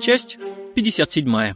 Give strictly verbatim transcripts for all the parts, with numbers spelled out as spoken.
Часть пятьдесят седьмая.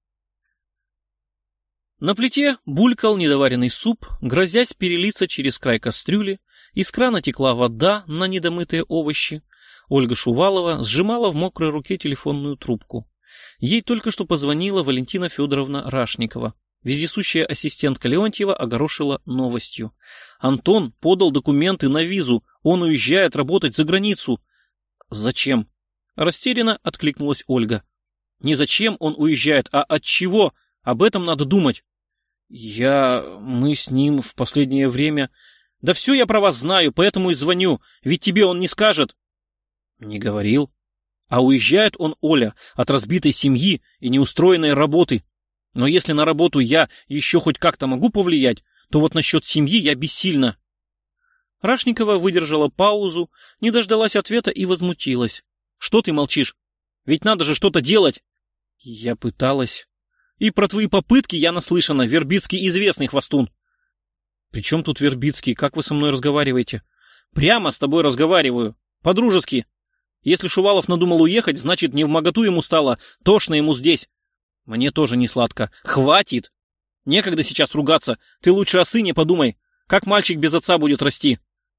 На плите булькал недоваренный суп, грозясь перелиться через край кастрюли, из крана текла вода на недомытые овощи. Ольга Шувалова сжимала в мокрой руке телефонную трубку. Ей только что позвонила Валентина Федоровна Рашникова. Вездесущая ассистентка Леонтьева огорошила новостью. Антон подал документы на визу, он уезжает работать за границу. Зачем? Растерянно откликнулась Ольга. Не зачем он уезжает, а от чего? Об этом надо думать. Я... мы с ним в последнее время... Да все я про вас знаю, поэтому и звоню, ведь тебе он не скажет. Не говорил. А уезжает он, Оля, от разбитой семьи и неустроенной работы. Но если на работу я еще хоть как-то могу повлиять, то вот насчет семьи я бессильна. Рашникова выдержала паузу, не дождалась ответа и возмутилась. Что ты молчишь? Ведь надо же что-то делать. Я пыталась. И про твои попытки я наслышана, Вербицкий известный хвостун. При чем тут Вербицкий? Как вы со мной разговариваете? Прямо с тобой разговариваю. По-дружески. Если Шувалов надумал уехать, значит, невмоготу ему стало, тошно ему здесь. Мне тоже не сладко. Хватит! Некогда сейчас ругаться. Ты лучше о сыне подумай. Как мальчик без отца будет расти?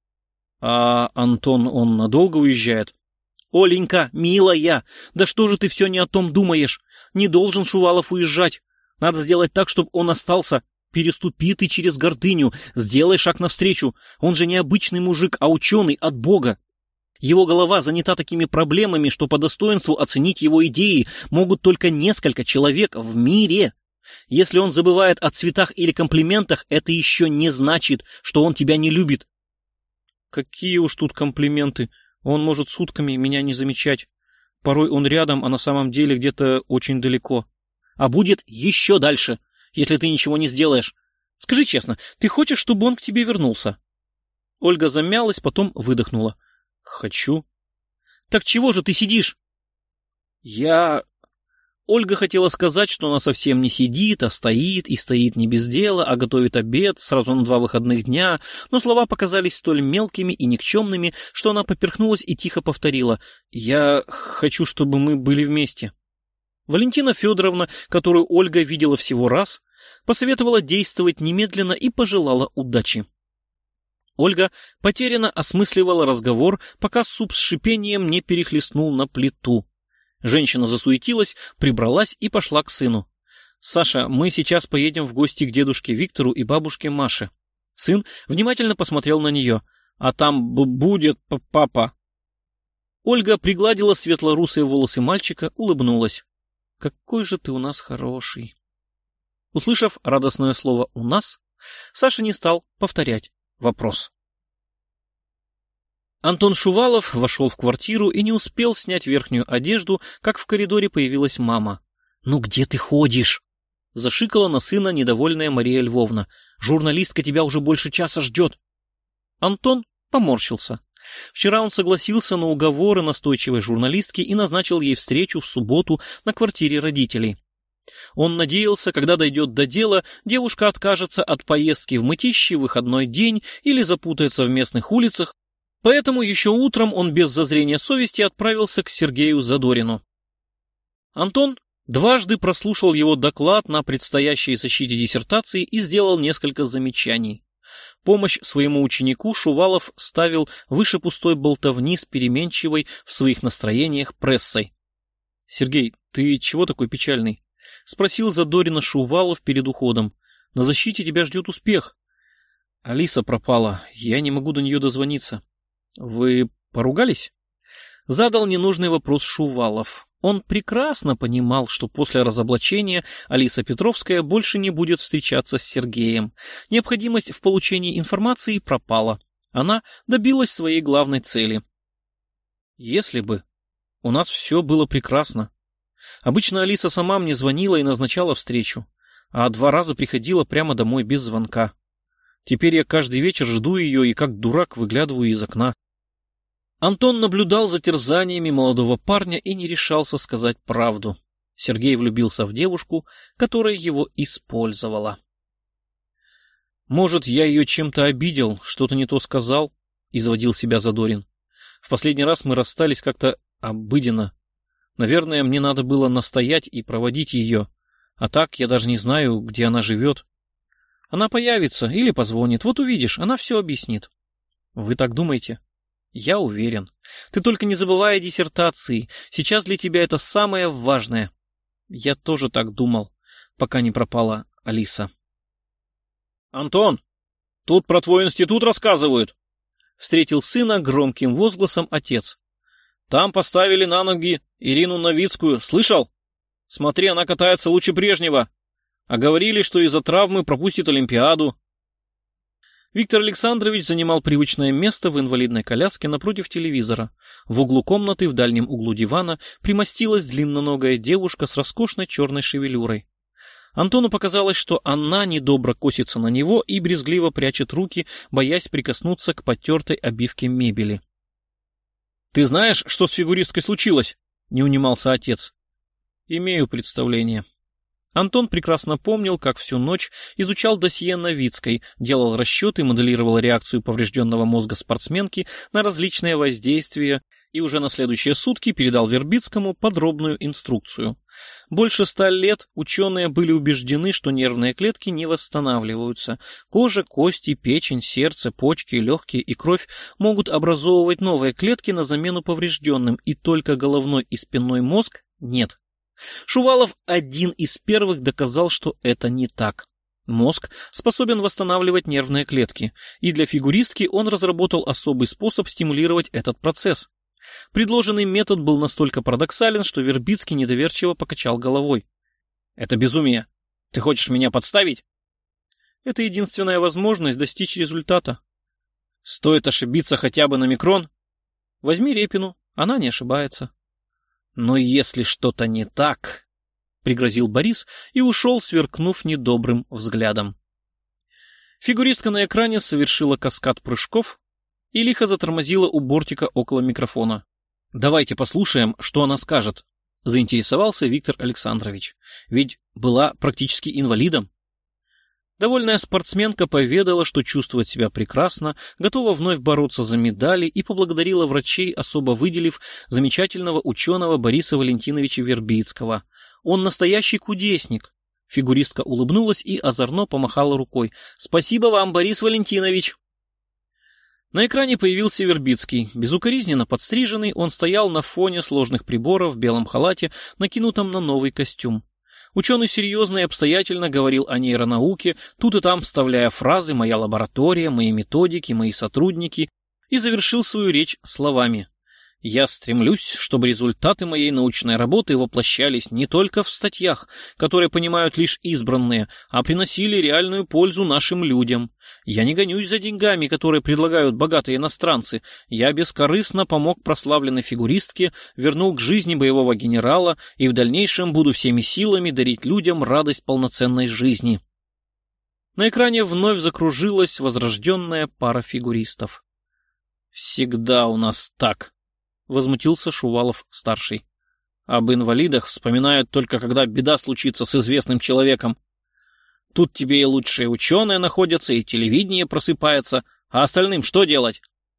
А Антон, он надолго уезжает? Оленька, милая, да что же ты все не о том думаешь? Не должен Шувалов уезжать. Надо сделать так, чтобы он остался. Переступи ты через гордыню, сделай шаг навстречу. Он же не обычный мужик, а ученый от Бога. Его голова занята такими проблемами, что по достоинству оценить его идеи могут только несколько человек в мире. Если он забывает о цветах или комплиментах, это еще не значит, что он тебя не любит. Какие уж тут комплименты. Он может сутками меня не замечать. Порой он рядом, а на самом деле где-то очень далеко. А будет еще дальше, если ты ничего не сделаешь. Скажи честно, ты хочешь, чтобы он к тебе вернулся? Ольга замялась, потом выдохнула. Хочу. Так чего же ты сидишь? Я... Ольга хотела сказать, что она совсем не сидит, а стоит, и стоит не без дела, а готовит обед сразу на два выходных дня, но слова показались столь мелкими и никчемными, что она поперхнулась и тихо повторила. Я хочу, чтобы мы были вместе. Валентина Федоровна, которую Ольга видела всего раз, посоветовала действовать немедленно и пожелала удачи. Ольга потерянно осмысливала разговор, пока суп с шипением не перехлестнул на плиту. Женщина засуетилась, прибралась и пошла к сыну. «Саша, мы сейчас поедем в гости к дедушке Виктору и бабушке Маше». Сын внимательно посмотрел на нее. «А там б- будет папа». Ольга пригладила светло-русые волосы мальчика, улыбнулась. «Какой же ты у нас хороший». Услышав радостное слово «у нас», Саша не стал повторять вопрос. Антон Шувалов вошел в квартиру и не успел снять верхнюю одежду, как в коридоре появилась мама. «Ну где ты ходишь?» — зашикала на сына недовольная Мария Львовна. «Журналистка тебя уже больше часа ждет». Антон поморщился. Вчера он согласился на уговоры настойчивой журналистки и назначил ей встречу в субботу на квартире родителей. Он надеялся, когда дойдет до дела, девушка откажется от поездки в Мытищи в выходной день или запутается в местных улицах, поэтому еще утром он без зазрения совести отправился к Сергею Задорину. Антон дважды прослушал его доклад на предстоящей защите диссертации и сделал несколько замечаний. Помощь своему ученику Шувалов ставил выше пустой болтовни с переменчивой в своих настроениях прессой. — Сергей, ты чего такой печальный? — спросил Задорина Шувалов перед уходом. — На защите тебя ждет успех. — Алиса пропала, я не могу до нее дозвониться. — Вы поругались? Задал ненужный вопрос Шувалов. Он прекрасно понимал, что после разоблачения Алиса Петровская больше не будет встречаться с Сергеем. Необходимость в получении информации пропала. Она добилась своей главной цели. Если бы у нас все было прекрасно. Обычно Алиса сама мне звонила и назначала встречу, а два раза приходила прямо домой без звонка. Теперь я каждый вечер жду ее и как дурак выглядываю из окна. Антон наблюдал за терзаниями молодого парня и не решался сказать правду. Сергей влюбился в девушку, которая его использовала. «Может, я ее чем-то обидел, что-то не то сказал?» — изводил себя Задорин. «В последний раз мы расстались как-то обыденно. Наверное, мне надо было настоять и проводить ее. А так я даже не знаю, где она живет. Она появится или позвонит. Вот увидишь, она все объяснит. Вы так думаете? Я уверен. Ты только не забывай о диссертации. Сейчас для тебя это самое важное. Я тоже так думал, пока не пропала Алиса. Антон, тут про твой институт рассказывают. Встретил сына громким возгласом отец. Там поставили на ноги Ирину Новицкую. Слышал? Смотри, она катается лучше прежнего. А говорили, что из-за травмы пропустит Олимпиаду. Виктор Александрович занимал привычное место в инвалидной коляске напротив телевизора. В углу комнаты, в дальнем углу дивана, примостилась длинноногая девушка с роскошной черной шевелюрой. Антону показалось, что она недобро косится на него и брезгливо прячет руки, боясь прикоснуться к потертой обивке мебели. «Ты знаешь, что с фигуристкой случилось?» — не унимался отец. «Имею представление». Антон прекрасно помнил, как всю ночь изучал досье Новицкой, делал расчеты, моделировал реакцию поврежденного мозга спортсменки на различные воздействия и уже на следующие сутки передал Вербицкому подробную инструкцию. Больше ста лет ученые были убеждены, что нервные клетки не восстанавливаются. Кожа, кости, печень, сердце, почки, легкие и кровь могут образовывать новые клетки на замену поврежденным, и только головной и спинной мозг нет. Шувалов один из первых доказал, что это не так. Мозг способен восстанавливать нервные клетки, и для фигуристки он разработал особый способ стимулировать этот процесс. Предложенный метод был настолько парадоксален, что Вербицкий недоверчиво покачал головой. «Это безумие. Ты хочешь меня подставить?» «Это единственная возможность достичь результата». «Стоит ошибиться хотя бы на микрон?» «Возьми Репину, она не ошибается». «Но если что-то не так...» — пригрозил Борис и ушел, сверкнув недобрым взглядом. Фигуристка на экране совершила каскад прыжков и лихо затормозила у бортика около микрофона. «Давайте послушаем, что она скажет», — заинтересовался Виктор Александрович. «Ведь была практически инвалидом». Довольная спортсменка поведала, что чувствует себя прекрасно, готова вновь бороться за медали и поблагодарила врачей, особо выделив замечательного ученого Бориса Валентиновича Вербицкого. Он настоящий кудесник. Фигуристка улыбнулась и озорно помахала рукой. «Спасибо вам, Борис Валентинович!» На экране появился Вербицкий. Безукоризненно подстриженный, он стоял на фоне сложных приборов в белом халате, накинутом на новый костюм. Ученый серьезно и обстоятельно говорил о нейронауке, тут и там вставляя фразы «моя лаборатория», «мои методики», «мои сотрудники», и завершил свою речь словами: «Я стремлюсь, чтобы результаты моей научной работы воплощались не только в статьях, которые понимают лишь избранные, а приносили реальную пользу нашим людям. Я не гонюсь за деньгами, которые предлагают богатые иностранцы. Я бескорыстно помог прославленной фигуристке, вернул к жизни боевого генерала и в дальнейшем буду всеми силами дарить людям радость полноценной жизни». На экране вновь закружилась возрожденная пара фигуристов. «Всегда у нас так», — возмутился Шувалов-старший. «Об инвалидах вспоминают только, когда беда случится с известным человеком. Тут тебе и лучшие ученые находятся, и телевидение просыпается, а остальным что делать?»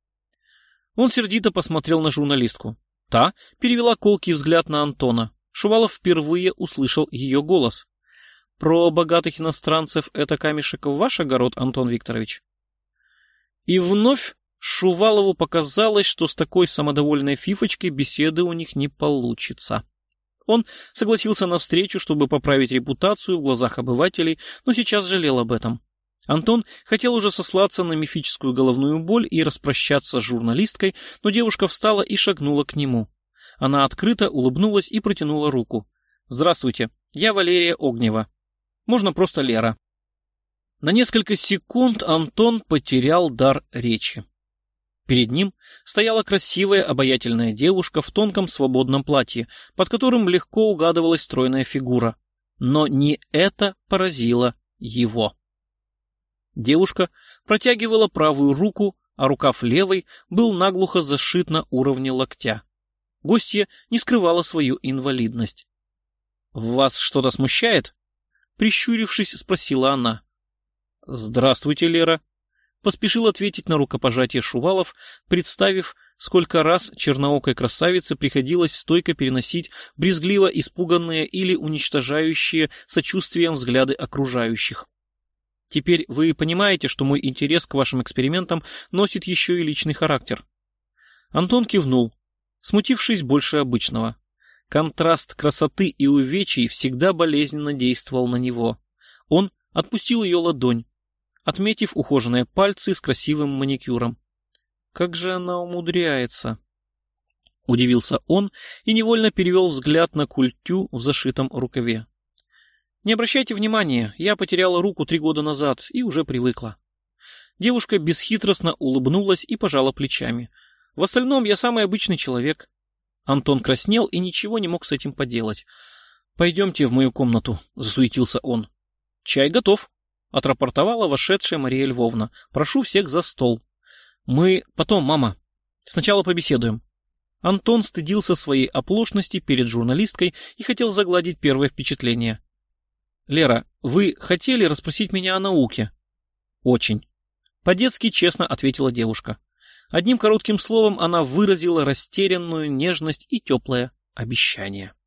Он сердито посмотрел на журналистку. Та перевела колкий взгляд на Антона. Шувалов впервые услышал ее голос. «Про богатых иностранцев это камешек в ваш огород, Антон Викторович?» И вновь Шувалову показалось, что с такой самодовольной фифочкой беседы у них не получится. Он согласился на встречу, чтобы поправить репутацию в глазах обывателей, но сейчас жалел об этом. Антон хотел уже сослаться на мифическую головную боль и распрощаться с журналисткой, но девушка встала и шагнула к нему. Она открыто улыбнулась и протянула руку. «Здравствуйте, я Валерия Огнева. Можно просто Лера». На несколько секунд Антон потерял дар речи. Перед ним стояла красивая, обаятельная девушка в тонком свободном платье, под которым легко угадывалась стройная фигура. Но не это поразило его. Девушка протягивала правую руку, а рукав левой был наглухо зашит на уровне локтя. Гостья не скрывала свою инвалидность. «Вас что-то смущает?» — прищурившись, спросила она. «Здравствуйте, Лера». поспешил ответить на рукопожатие Шувалов, представив, сколько раз черноокой красавице приходилось стойко переносить брезгливо испуганные или уничтожающие сочувствием взгляды окружающих. Теперь вы понимаете, что мой интерес к вашим экспериментам носит еще и личный характер. Антон кивнул, смутившись больше обычного. Контраст красоты и увечий всегда болезненно действовал на него. Он отпустил ее ладонь, отметив ухоженные пальцы с красивым маникюром. Как же она умудряется? Удивился он и невольно перевел взгляд на культю в зашитом рукаве. Не обращайте внимания, я потеряла руку три года назад и уже привыкла. Девушка бесхитростно улыбнулась и пожала плечами. В остальном я самый обычный человек. Антон краснел и ничего не мог с этим поделать. «Пойдемте в мою комнату», — засуетился он. «Чай готов», — отрапортовала вошедшая Мария Львовна. «Прошу всех за стол». «Мы потом, мама. Сначала побеседуем». Антон стыдился своей оплошности перед журналисткой и хотел загладить первое впечатление. «Лера, вы хотели расспросить меня о науке?» «Очень». По-детски честно ответила девушка. Одним коротким словом она выразила растерянную нежность и теплое обещание.